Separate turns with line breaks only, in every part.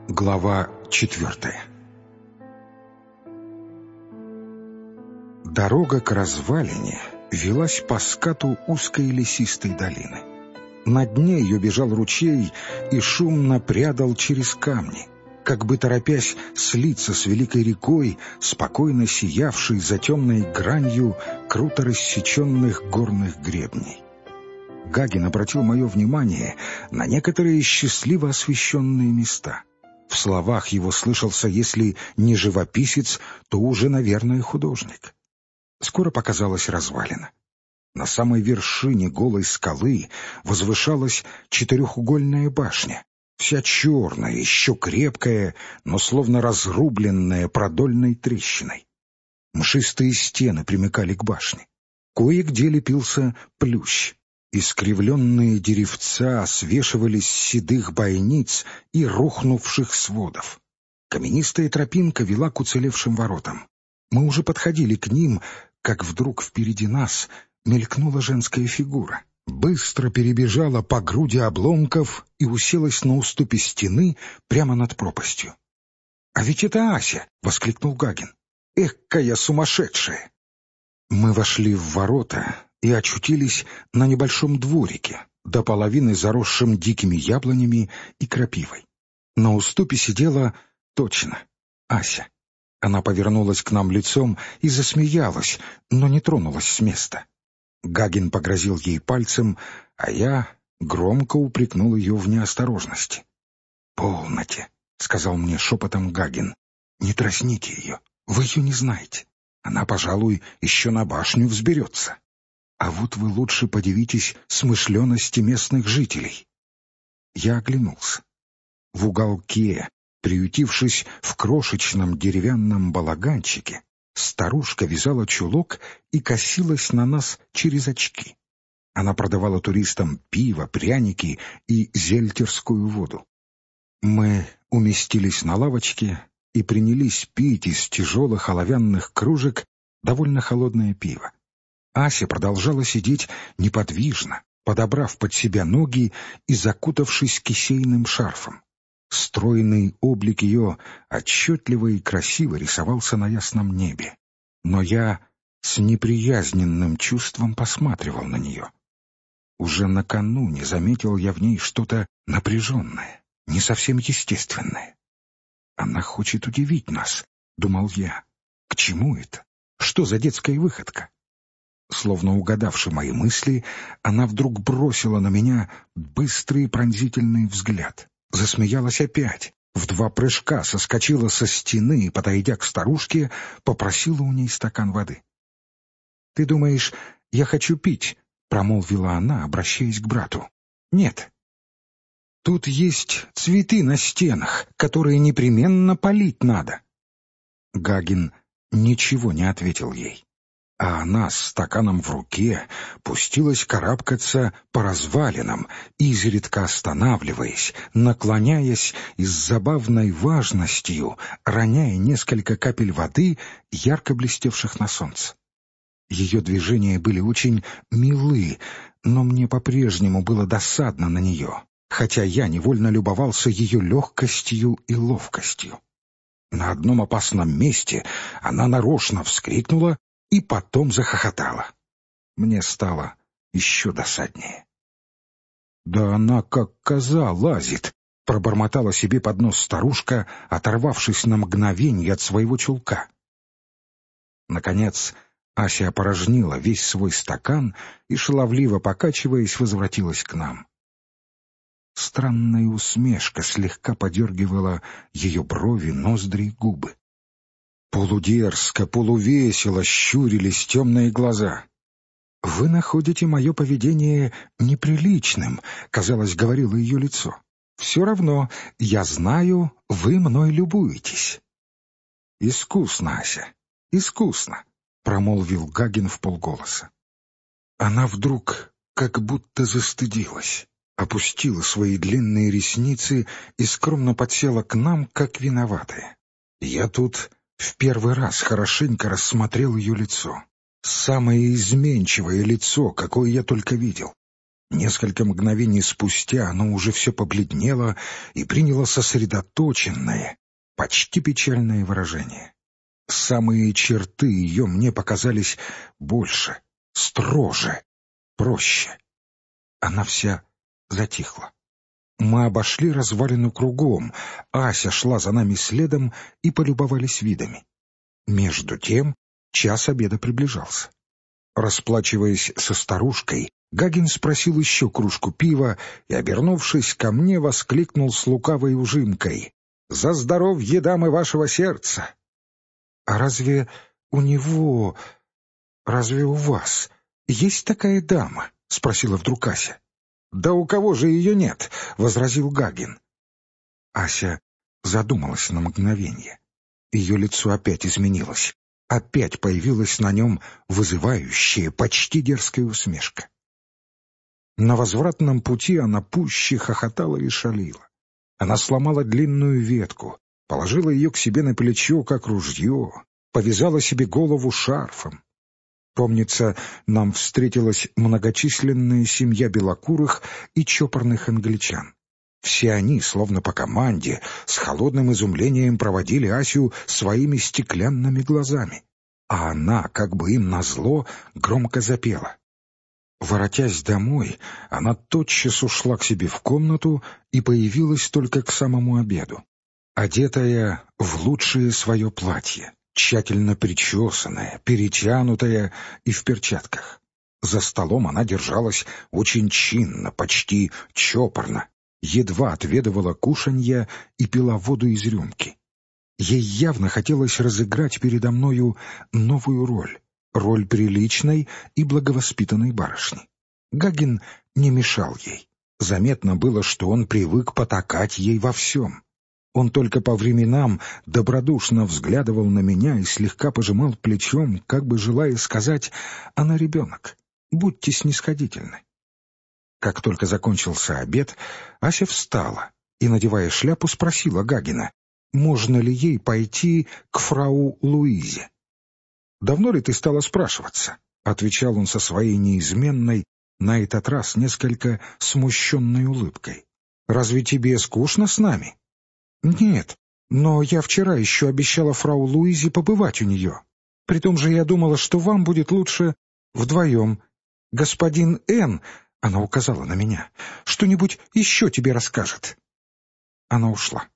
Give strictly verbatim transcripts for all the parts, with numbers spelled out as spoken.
Глава четвертая. Дорога к развалине велась по скату узкой лесистой долины. На дне ее бежал ручей и шумно прядал через камни, как бы торопясь слиться с великой рекой, спокойно сиявшей за темной гранью круто рассеченных горных гребней. Гагин обратил мое внимание на некоторые счастливо освещенные места. В словах его слышался, если не живописец, то уже, наверное, художник. Скоро показалась развалина. На самой вершине голой скалы возвышалась четырехугольная башня, вся черная, еще крепкая, но словно разрубленная продольной трещиной. Мшистые стены примыкали к башне. Кое-где лепился плющ. Искривленные деревца свешивались с седых бойниц и рухнувших сводов. Каменистая тропинка вела к уцелевшим воротам. Мы уже подходили к ним, как вдруг впереди нас мелькнула женская фигура, быстро перебежала по груди обломков и уселась на уступе стены прямо над пропастью. «А ведь это Ася!» — воскликнул Гагин. «Экая сумасшедшая!» Мы вошли в ворота и очутились на небольшом дворике, до половины заросшим дикими яблонями и крапивой. На уступе сидела точно Ася. Она повернулась к нам лицом и засмеялась, но не тронулась с места. Гагин погрозил ей пальцем, а я громко упрекнул ее в неосторожности. «Полноте», — сказал мне шепотом Гагин, — «не дразните ее, вы ее не знаете. Она, пожалуй, еще на башню взберется. А вот вы лучше подивитесь смышленности местных жителей». Я оглянулся. В уголке, приютившись в крошечном деревянном балаганчике, старушка вязала чулок и косилась на нас через очки. Она продавала туристам пиво, пряники и зельтерскую воду. Мы уместились на лавочке и принялись пить из тяжелых оловянных кружек довольно холодное пиво. Ася продолжала сидеть неподвижно, подобрав под себя ноги и закутавшись кисейным шарфом. Стройный облик ее отчетливо и красиво рисовался на ясном небе. Но я с неприязненным чувством посматривал на нее. Уже накануне заметил я в ней что-то напряженное, не совсем естественное. «Она хочет удивить нас», — думал я. «К чему это? Что за детская выходка?» Словно угадавши мои мысли, она вдруг бросила на меня быстрый пронзительный взгляд. Засмеялась опять, в два прыжка соскочила со стены и, подойдя к старушке, попросила у ней стакан воды. «Ты думаешь, я хочу пить?» — промолвила она, обращаясь к брату. «Нет. Тут есть цветы на стенах, которые непременно полить надо». Гагин ничего не ответил ей. А она с стаканом в руке пустилась карабкаться по развалинам, изредка останавливаясь, наклоняясь и с забавной важностью роняя несколько капель воды, ярко блестевших на солнце. Ее движения были очень милы, но мне по-прежнему было досадно на нее, хотя я невольно любовался ее легкостью и ловкостью. На одном опасном месте она нарочно вскрикнула и потом захохотала. Мне стало еще досаднее. «Да она как коза лазит!» — пробормотала себе под нос старушка, оторвавшись на мгновенье от своего чулка. Наконец Ася опорожнила весь свой стакан и, шаловливо покачиваясь, возвратилась к нам. Странная усмешка слегка подергивала ее брови, ноздри и губы. Полудерзко, полувесело щурились темные глаза. «Вы находите мое поведение неприличным», — казалось, говорило ее лицо. «Все равно, я знаю, вы мной любуетесь». «Искусно, Ася, искусно», — промолвил Гагин вполголоса. Она вдруг как будто застыдилась, опустила свои длинные ресницы и скромно подсела к нам, как виноватая. Я тут в первый раз хорошенько рассмотрел ее лицо. Самое изменчивое лицо, какое я только видел. Несколько мгновений спустя оно уже все побледнело и приняло сосредоточенное, почти печальное выражение. Самые черты ее мне показались больше, строже, проще. Она вся затихла. Мы обошли развалину кругом, Ася шла за нами следом и полюбовались видами. Между тем час обеда приближался. Расплачиваясь со старушкой, Гагин спросил еще кружку пива и, обернувшись ко мне, воскликнул с лукавой ужимкой: «За здоровье дамы вашего сердца!» «А разве у него... разве у вас есть такая дама?» — спросила вдруг Ася. «Да у кого же ее нет?» — возразил Гагин. Ася задумалась на мгновение. Ее лицо опять изменилось. Опять появилась на нем вызывающая, почти дерзкая усмешка. На возвратном пути она пуще хохотала и шалила. Она сломала длинную ветку, положила ее к себе на плечо, как ружье, повязала себе голову шарфом. Помнится, нам встретилась многочисленная семья белокурых и чопорных англичан. Все они, словно по команде, с холодным изумлением проводили Асю своими стеклянными глазами, а она, как бы им назло, громко запела. Воротясь домой, она тотчас ушла к себе в комнату и появилась только к самому обеду, одетая в лучшее свое платье, тщательно причесанная, перетянутая и в перчатках. За столом она держалась очень чинно, почти чопорно, едва отведывала кушанья и пила воду из рюмки. Ей явно хотелось разыграть передо мною новую роль, роль приличной и благовоспитанной барышни. Гагин не мешал ей. Заметно было, что он привык потакать ей во всем. Он только по временам добродушно взглядывал на меня и слегка пожимал плечом, как бы желая сказать: «Она ребенок, будьте снисходительны». Как только закончился обед, Ася встала и, надевая шляпу, спросила Гагина, можно ли ей пойти к фрау Луизе. «Давно ли ты стала спрашиваться?» — отвечал он со своей неизменной, на этот раз несколько смущенной улыбкой. «Разве тебе скучно с нами?» «Нет, но я вчера еще обещала фрау Луизе побывать у нее. При том же я думала, что вам будет лучше вдвоем. Господин Н, — она указала на меня, — что-нибудь еще тебе расскажет». Она ушла.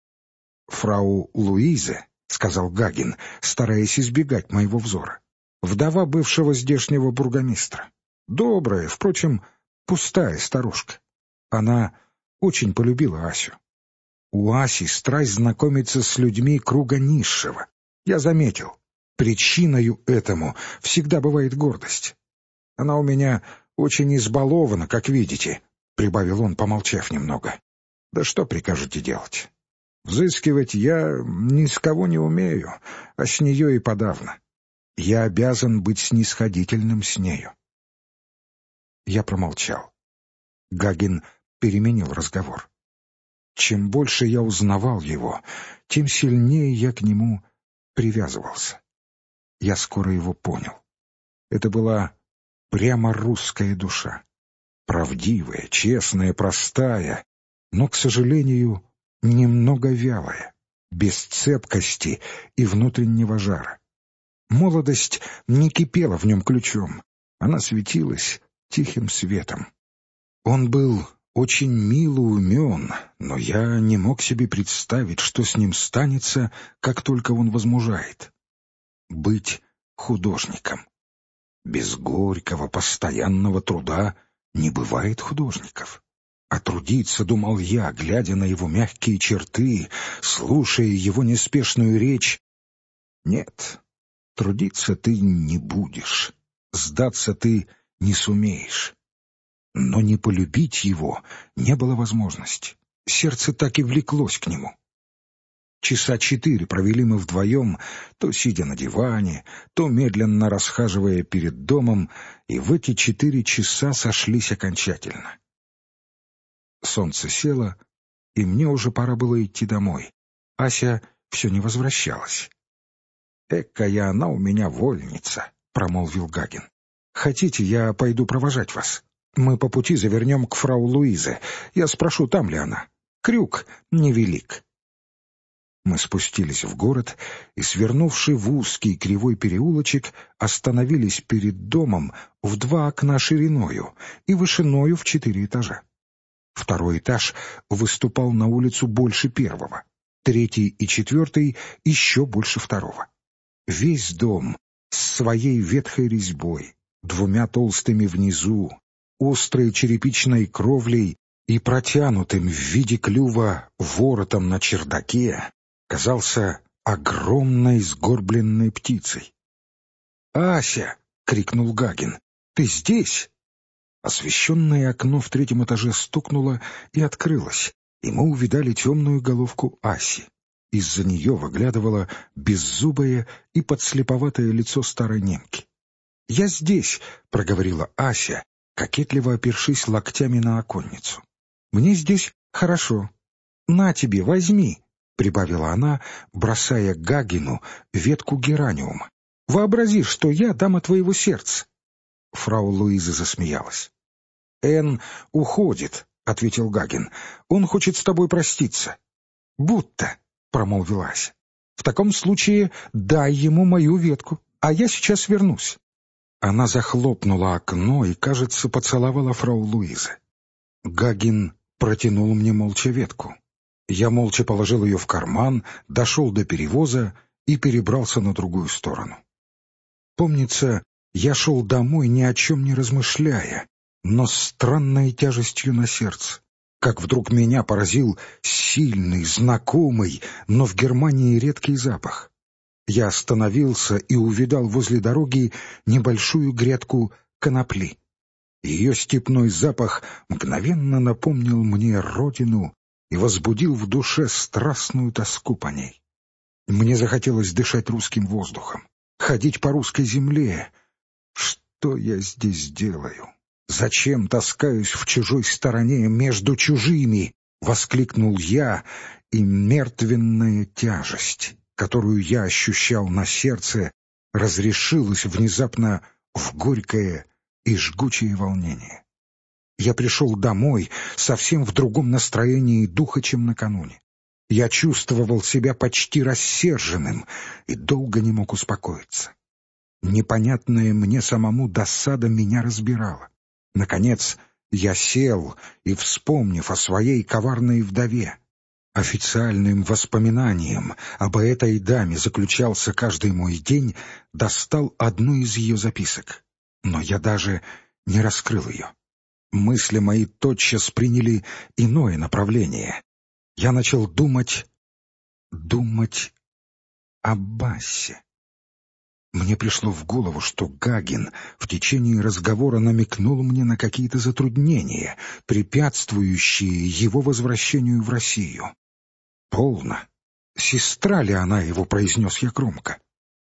«Фрау Луизе, — сказал Гагин, стараясь избегать моего взора, — вдова бывшего здешнего бургомистра. Добрая, впрочем, пустая старушка. Она очень полюбила Асю. У Аси страсть знакомиться с людьми круга низшего. Я заметил, причиною этому всегда бывает гордость. Она у меня очень избалована, как видите, — прибавил он, помолчав немного. Да что прикажете делать? Взыскивать я ни с кого не умею, а с нее и подавно. Я обязан быть снисходительным с нею». Я промолчал. Гагин переменил разговор. Чем больше я узнавал его, тем сильнее я к нему привязывался. Я скоро его понял. Это была прямо русская душа. Правдивая, честная, простая, но, к сожалению, немного вялая, без цепкости и внутреннего жара. Молодость не кипела в нем ключом, она светилась тихим светом. Он был очень мило умен, но я не мог себе представить, что с ним станется, как только он возмужает. Быть художником. Без горького, постоянного труда не бывает художников. А трудиться, думал я, глядя на его мягкие черты, слушая его неспешную речь. Нет, трудиться ты не будешь, сдаться ты не сумеешь. Но не полюбить его не было возможности. Сердце так и влеклось к нему. Часа четыре провели мы вдвоем, то сидя на диване, то медленно расхаживая перед домом, и в эти четыре часа сошлись окончательно. Солнце село, и мне уже пора было идти домой. Ася все не возвращалась. «Экая она у меня вольница», — промолвил Гагин. «Хотите, я пойду провожать вас? Мы по пути завернем к фрау Луизе. Я спрошу, там ли она. Крюк невелик». Мы спустились в город и, свернувши в узкий кривой переулочек, остановились перед домом в два окна шириною и вышиною в четыре этажа. Второй этаж выступал на улицу больше первого, третий и четвертый еще больше второго. Весь дом с своей ветхой резьбой, двумя толстыми внизу, острой черепичной кровлей и протянутым в виде клюва воротом на чердаке казался огромной сгорбленной птицей. «Ася!» — крикнул Гагин. «Ты здесь?» Освещенное окно в третьем этаже стукнуло и открылось, и мы увидали темную головку Аси. Из-за нее выглядывало беззубое и подслеповатое лицо старой немки. «Я здесь!» — проговорила Ася, кокетливо опершись локтями на оконницу. «Мне здесь хорошо. На тебе, возьми!» — прибавила она, бросая Гагину ветку гераниума. «Вообрази, что я дама твоего сердца!» Фрау Луиза засмеялась. «Энн уходит», — ответил Гагин. «Он хочет с тобой проститься». «Будто», — промолвила Ася. «В таком случае дай ему мою ветку, а я сейчас вернусь». Она захлопнула окно и, кажется, поцеловала фрау Луизы. Гагин протянул мне молча ветку. Я молча положил ее в карман, дошел до перевоза и перебрался на другую сторону. Помнится, я шел домой, ни о чем не размышляя, но с странной тяжестью на сердце, как вдруг меня поразил сильный, знакомый, но в Германии редкий запах. Я остановился и увидал возле дороги небольшую грядку конопли. Ее степной запах мгновенно напомнил мне родину и возбудил в душе страстную тоску по ней. Мне захотелось дышать русским воздухом, ходить по русской земле. Что я здесь делаю? Зачем таскаюсь в чужой стороне между чужими? Воскликнул я, и мертвенная тяжесть, которую я ощущал на сердце, разрешилась внезапно в горькое и жгучее волнение. Я пришел домой совсем в другом настроении духа, чем накануне. Я чувствовал себя почти рассерженным и долго не мог успокоиться. Непонятная мне самому досада меня разбирала. Наконец я сел и, вспомнив о своей коварной вдове, официальным воспоминанием об этой даме заключался каждый мой день, достал одну из ее записок. Но я даже не раскрыл ее. Мысли мои тотчас приняли иное направление. Я начал думать... думать об Асе. Мне пришло в голову, что Гагин в течение разговора намекнул мне на какие-то затруднения, препятствующие его возвращению в Россию. «Полно! Сестра ли она его?» — произнес я громко.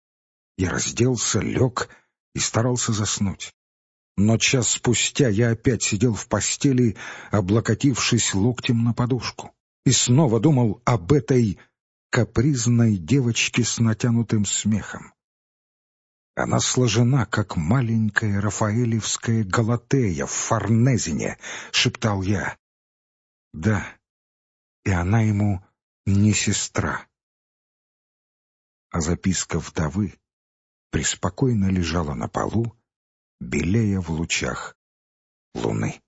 Я разделся, лег и старался заснуть. Но час спустя я опять сидел в постели, облокотившись локтем на подушку, и снова думал об этой капризной девочке с натянутым смехом. Она сложена, как маленькая рафаэлевская Галатея в Форнезине, — шептал я. Да, и она ему не сестра. А записка вдовы преспокойно лежала на полу, белея в лучах луны.